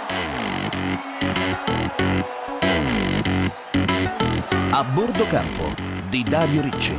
A bordo campo di Dario Ricci.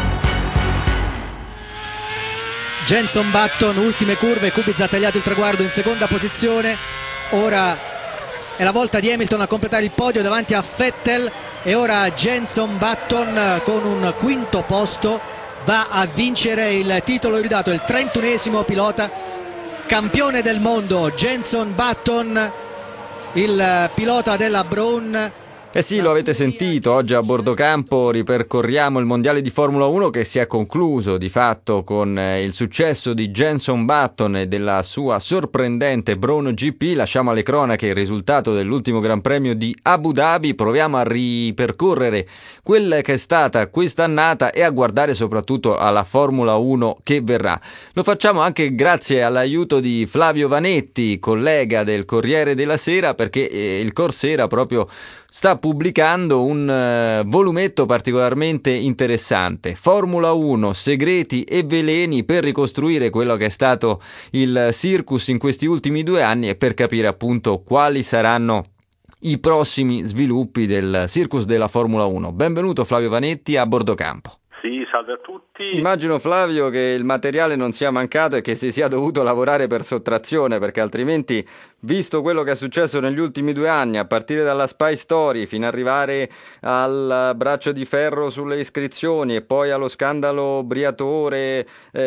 Jenson Button, ultime curve, Kubica ha tagliato il traguardo in seconda posizione. Ora è la volta di Hamilton a completare il podio davanti a Vettel e ora Jenson Button con un quinto posto va a vincere il titolo iridato, il 31esimo pilota campione del mondo. Jenson Button, il pilota della Braun. Eh sì, lo avete sentito, oggi a bordo campo ripercorriamo il mondiale di Formula 1 che si è concluso di fatto con il successo di Jenson Button e della sua sorprendente Braun GP. Lasciamo alle cronache il risultato dell'ultimo Gran Premio di Abu Dhabi, proviamo a ripercorrere quella che è stata quest'annata e a guardare soprattutto alla Formula 1 che verrà. Lo facciamo anche grazie all'aiuto di Flavio Vanetti, collega del Corriere della Sera, perché il Corsera proprio sta pubblicando un volumetto particolarmente interessante. Formula 1, segreti e veleni per ricostruire quello che è stato il circus in questi ultimi 2 anni e per capire appunto quali saranno i prossimi sviluppi del circus della Formula 1. Benvenuto Flavio Vanetti a bordo campo. Sì, salve a tutti. Immagino Flavio che il materiale non sia mancato e che si sia dovuto lavorare per sottrazione, perché altrimenti, visto quello che è successo negli ultimi 2 anni, a partire dalla Spy Story fino ad arrivare al braccio di ferro sulle iscrizioni e poi allo scandalo Briatore,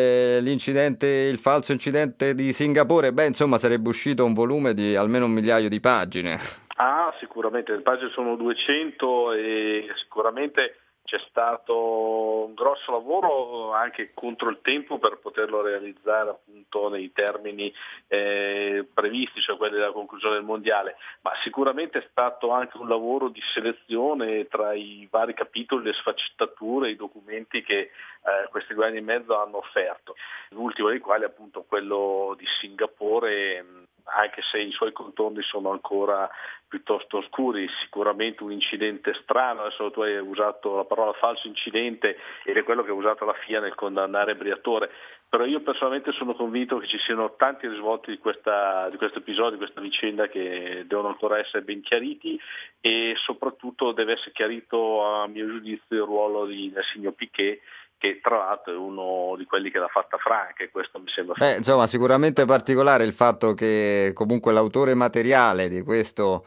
il falso incidente di Singapore, insomma sarebbe uscito un volume di almeno 1.000.000 di pagine. Ah, sicuramente, le pagine sono 200 e sicuramente c'è stato un grosso lavoro anche contro il tempo per poterlo realizzare appunto nei termini previsti, cioè quelli della conclusione del mondiale, ma sicuramente è stato anche un lavoro di selezione tra i vari capitoli, le sfaccettature, i documenti che questi 2 anni e mezzo hanno offerto, l'ultimo dei quali appunto quello di Singapore, anche se i suoi contorni sono ancora piuttosto oscuri. Sicuramente un incidente strano, adesso tu hai usato la parola falso incidente ed è quello che ha usato la FIA nel condannare Briatore, però io personalmente sono convinto che ci siano tanti risvolti di questo episodio, di questa vicenda che devono ancora essere ben chiariti e soprattutto deve essere chiarito a mio giudizio il ruolo di Nelsinho Piquet, che tra l'altro è uno di quelli che l'ha fatta franca e questo mi sembra Insomma, sicuramente particolare il fatto che comunque l'autore materiale di questo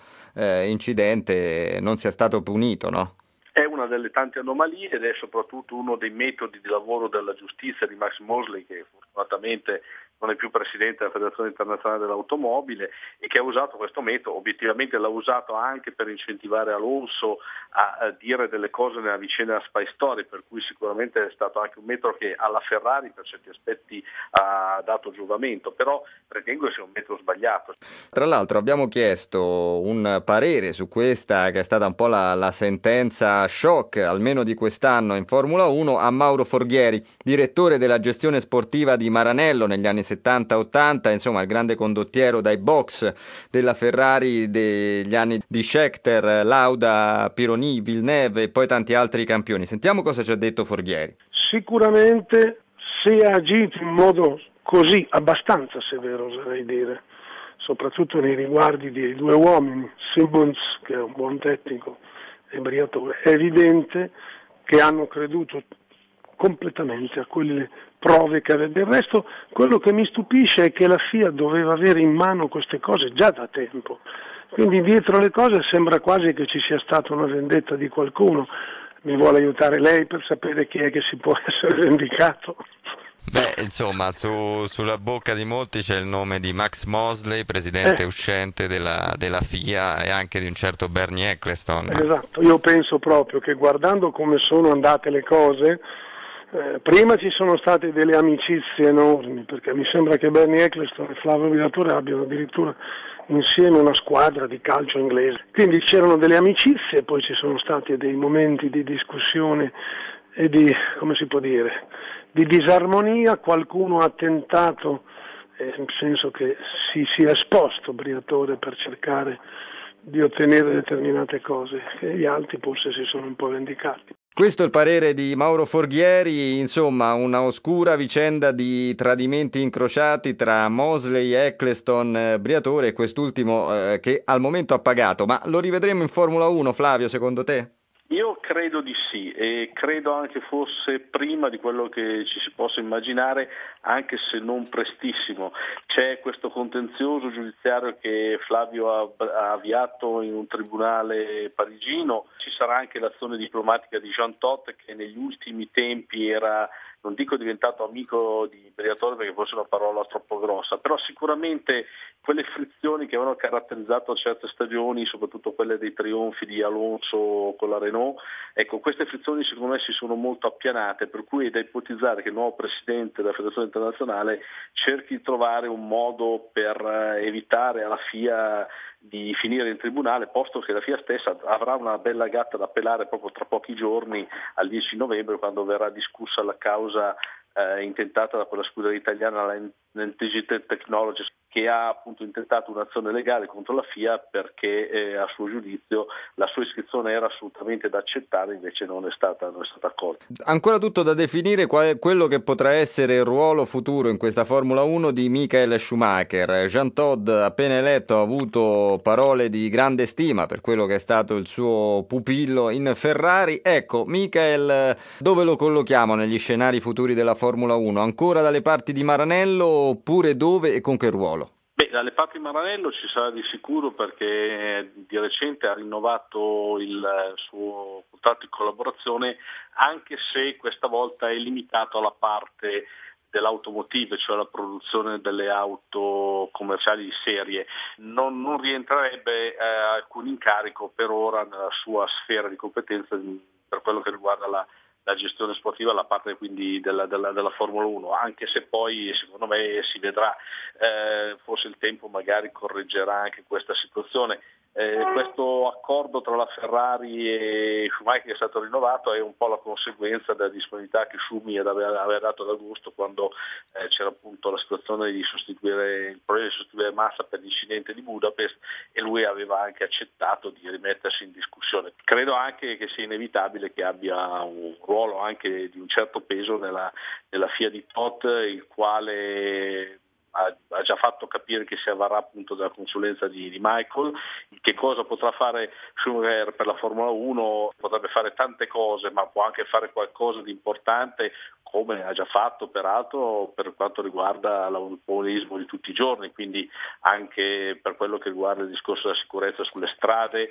incidente non sia stato punito, no? È una delle tante anomalie ed è soprattutto uno dei metodi di lavoro della giustizia di Max Mosley, che fortunatamente non è più presidente della Federazione Internazionale dell'Automobile e che ha usato questo metodo. Obiettivamente l'ha usato anche per incentivare Alonso a dire delle cose nella vicenda Spy Story, per cui sicuramente è stato anche un metodo che alla Ferrari per certi aspetti ha dato giovamento, però ritengo sia un metodo sbagliato. Tra l'altro abbiamo chiesto un parere su questa che è stata un po' la sentenza shock, almeno di quest'anno in Formula 1, a Mauro Forghieri, direttore della gestione sportiva di Maranello negli anni 70-80, insomma il grande condottiero dai box della Ferrari degli anni di Scheckter, Lauda, Pironi, Villeneuve e poi tanti altri campioni. Sentiamo cosa ci ha detto Forghieri. Sicuramente se ha agito in modo così abbastanza severo, oserei dire, soprattutto nei riguardi dei 2 uomini, Simmons che è un buon tecnico e Briatore, è evidente che hanno creduto completamente a quelle prove che aveva. Del resto quello che mi stupisce è che la FIA doveva avere in mano queste cose già da tempo, quindi dietro le cose sembra quasi che ci sia stata una vendetta di qualcuno. Mi vuole aiutare lei per sapere chi è che si può essere vendicato? Insomma, sulla bocca di molti c'è il nome di Max Mosley, presidente uscente della FIA, e anche di un certo Bernie Ecclestone. Esatto, io penso proprio che guardando come sono andate le cose, prima ci sono state delle amicizie enormi, perché mi sembra che Bernie Ecclestone e Flavio Briatore abbiano addirittura insieme una squadra di calcio inglese, quindi c'erano delle amicizie, poi ci sono stati dei momenti di discussione e di, come si può dire, di disarmonia. Qualcuno ha tentato, penso che si sia esposto Briatore per cercare di ottenere determinate cose e gli altri forse si sono un po' vendicati. Questo è il parere di Mauro Forghieri, insomma una oscura vicenda di tradimenti incrociati tra Mosley, Eccleston, Briatore e quest'ultimo che al momento ha pagato, ma lo rivedremo in Formula 1, Flavio, secondo te? Io credo di sì, e credo anche fosse prima di quello che ci si possa immaginare, anche se non prestissimo. C'è questo contenzioso giudiziario che Flavio ha avviato in un tribunale parigino, ci sarà anche l'azione diplomatica di Jean Todt, che negli ultimi tempi era, non dico diventato amico di Briatore perché fosse una parola troppo grossa, però sicuramente quelle frizioni che avevano caratterizzato certe stagioni, soprattutto quelle dei trionfi di Alonso con la Renault, ecco, queste frizioni secondo me si sono molto appianate, per cui è da ipotizzare che il nuovo presidente della Federazione Internazionale cerchi di trovare un modo per evitare alla FIA di finire in tribunale, posto che la FIA stessa avrà una bella gatta da pelare proprio tra pochi giorni, al 10 novembre, quando verrà discussa la causa intentata da quella scuderia italiana, la NTG Technologies, che ha appunto intentato un'azione legale contro la FIA perché a suo giudizio la sua iscrizione era assolutamente da accettare, invece non è stata accolta. Ancora tutto da definire qual è quello che potrà essere il ruolo futuro in questa Formula 1 di Michael Schumacher. Jean Todt, appena eletto, ha avuto parole di grande stima per quello che è stato il suo pupillo in Ferrari. Ecco, Michael, dove lo collochiamo negli scenari futuri della Formula 1? Ancora dalle parti di Maranello oppure dove e con che ruolo? Beh, dalle parti di Maranello ci sarà di sicuro, perché di recente ha rinnovato il suo contratto di collaborazione, anche se questa volta è limitato alla parte dell'automotive, cioè la produzione delle auto commerciali di serie. Non rientrerebbe alcun incarico per ora nella sua sfera di competenza per quello che riguarda la gestione sportiva, la parte quindi della Formula 1, anche se poi secondo me si vedrà, forse il tempo magari correggerà anche questa situazione. Questo accordo tra la Ferrari e Schumacher che è stato rinnovato è un po' la conseguenza della disponibilità che Schumi aveva dato ad agosto, quando c'era appunto la situazione di il problema di sostituire Massa per l'incidente di Budapest, e lui aveva anche accettato di rimettersi in discussione. Credo anche che sia inevitabile che abbia un ruolo anche di un certo peso nella FIA di Todt, il quale ha già fatto capire che si avvarrà appunto della consulenza di Michael. Che cosa potrà fare Schumacher per la Formula 1? Potrebbe fare tante cose, ma può anche fare qualcosa di importante, come ha già fatto peraltro per quanto riguarda l'automobilismo di tutti i giorni, quindi anche per quello che riguarda il discorso della sicurezza sulle strade,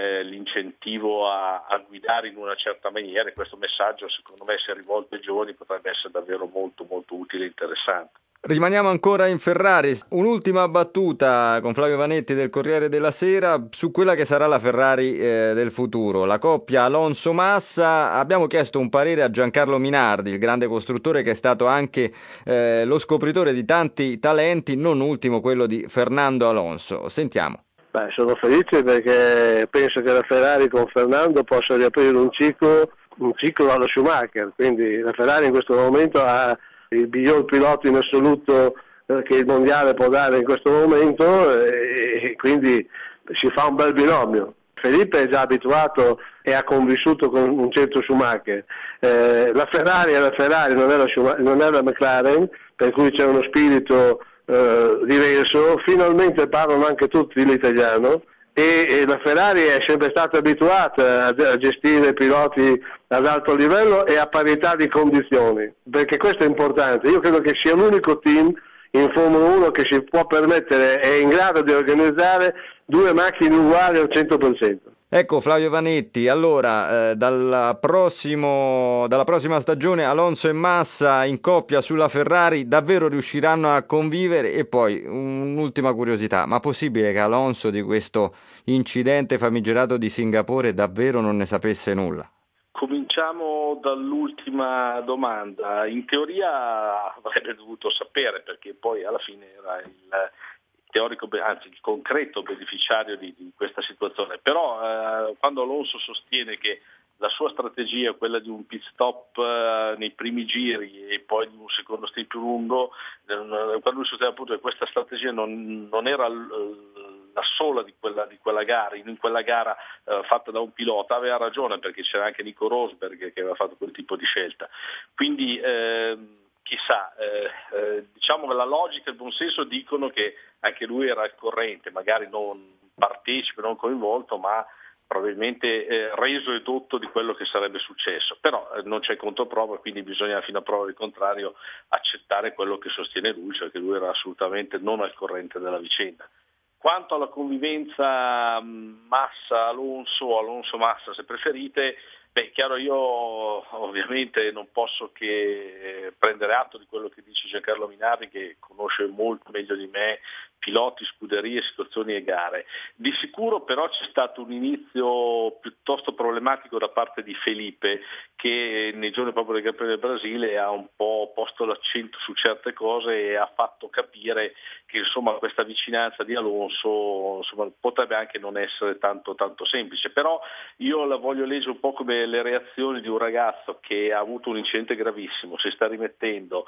l'incentivo a guidare in una certa maniera. E questo messaggio, secondo me, se rivolto ai giovani, potrebbe essere davvero molto molto utile e interessante. Rimaniamo ancora in Ferrari, un'ultima battuta con Flavio Vanetti del Corriere della Sera su quella che sarà la Ferrari del futuro, la coppia Alonso-Massa. Abbiamo chiesto un parere a Giancarlo Minardi, il grande costruttore che è stato anche lo scopritore di tanti talenti, non ultimo quello di Fernando Alonso. Sentiamo. Sono felice perché penso che la Ferrari con Fernando possa riaprire un ciclo alla Schumacher, quindi la Ferrari in questo momento ha il miglior pilota in assoluto che il mondiale può dare in questo momento, e quindi si fa un bel binomio. Felipe è già abituato e ha convissuto con un certo Schumacher. La Ferrari è la Ferrari, non è la McLaren, per cui c'è uno spirito diverso. Finalmente parlano anche tutti l'italiano, e la Ferrari è sempre stata abituata a gestire piloti ad alto livello e a parità di condizioni, perché questo è importante. Io credo che sia l'unico team in Formula 1 che si può permettere, è in grado di organizzare due macchine uguali al 100%. Ecco Flavio Vanetti, allora dalla prossima stagione Alonso e Massa in coppia sulla Ferrari davvero riusciranno a convivere? E poi un'ultima curiosità, ma possibile che Alonso di questo incidente famigerato di Singapore davvero non ne sapesse nulla? Cominciamo dall'ultima domanda. In teoria avrebbe dovuto sapere, perché poi alla fine era il concreto beneficiario di questa situazione. Però quando Alonso sostiene che la sua strategia è quella di un pit stop nei primi giri e poi di un secondo stint più lungo, quando lui sostiene appunto che questa strategia non era la sola di quella gara, in quella gara fatta da un pilota, aveva ragione, perché c'era anche Nico Rosberg che aveva fatto quel tipo di scelta. Quindi chissà, diciamo che la logica e il buonsenso dicono che anche lui era al corrente, magari non partecipe, non coinvolto, ma probabilmente reso edotto di quello che sarebbe successo. Però non c'è controprova, quindi bisogna, fino a prova del contrario, accettare quello che sostiene lui, cioè che lui era assolutamente non al corrente della vicenda. Quanto alla convivenza Massa-Alonso o Alonso-Massa, se preferite, chiaro, io ovviamente non posso che prendere atto di quello che dice Giancarlo Minardi, che conosce molto meglio di me piloti, scuderie, situazioni e gare. Di sicuro però c'è stato un inizio piuttosto problematico da parte di Felipe, che nei giorni proprio del Gran Premio del Brasile ha un po' posto l'accento su certe cose e ha fatto capire che insomma questa vicinanza di Alonso potrebbe anche non essere tanto semplice. Però io la voglio leggere un po' come le reazioni di un ragazzo che ha avuto un incidente gravissimo, si sta rimettendo,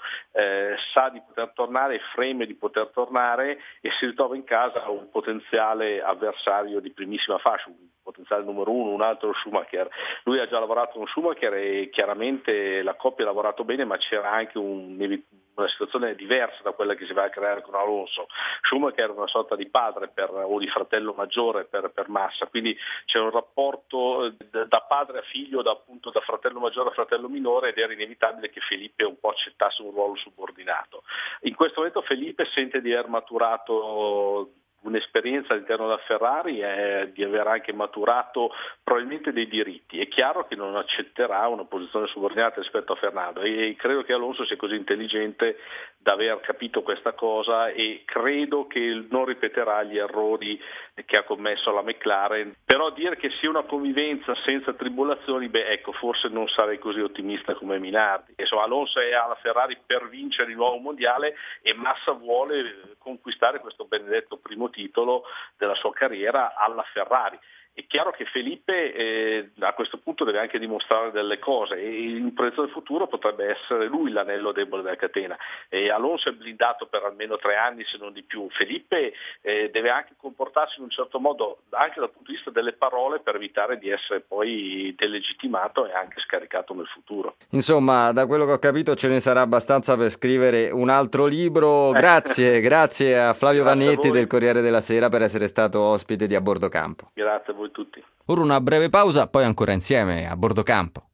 sa di poter tornare, freme di poter tornare e si ritrova in casa un potenziale avversario di primissima fascia, un potenziale numero uno, un altro Schumacher. Lui ha già lavorato con Schumacher e chiaramente la coppia ha lavorato bene, ma c'era anche una situazione diversa da quella che si va a creare con Alonso. Schumacher era una sorta di padre o di fratello maggiore per Massa, quindi c'è un rapporto da padre a figlio, da fratello maggiore a fratello minore, ed era inevitabile che Felipe un po' accettasse un ruolo subordinato. In questo momento Felipe sente di aver maturato un'esperienza all'interno della Ferrari e di aver anche maturato probabilmente dei diritti. È chiaro che non accetterà una posizione subordinata rispetto a Fernando, e credo che Alonso sia così intelligente da aver capito questa cosa, e credo che non ripeterà gli errori che ha commesso alla McLaren. Però dire che sia una convivenza senza tribolazioni, forse non sarei così ottimista come Minardi. Insomma, Alonso è alla Ferrari per vincere il nuovo mondiale e Massa vuole conquistare questo benedetto primo titolo della sua carriera alla Ferrari. È chiaro che Felipe a questo punto deve anche dimostrare delle cose, e in proiezione del futuro potrebbe essere lui l'anello debole della catena. Alonso è blindato per almeno 3 anni, se non di più. Felipe deve anche comportarsi in un certo modo anche dal punto di vista delle parole, per evitare di essere poi delegittimato e anche scaricato nel futuro. Insomma, da quello che ho capito ce ne sarà abbastanza per scrivere un altro libro. Grazie a Flavio Vannetti del Corriere della Sera per essere stato ospite di A Bordo Campo. Grazie a voi tutti. Ora una breve pausa, poi ancora insieme a Bordo Campo.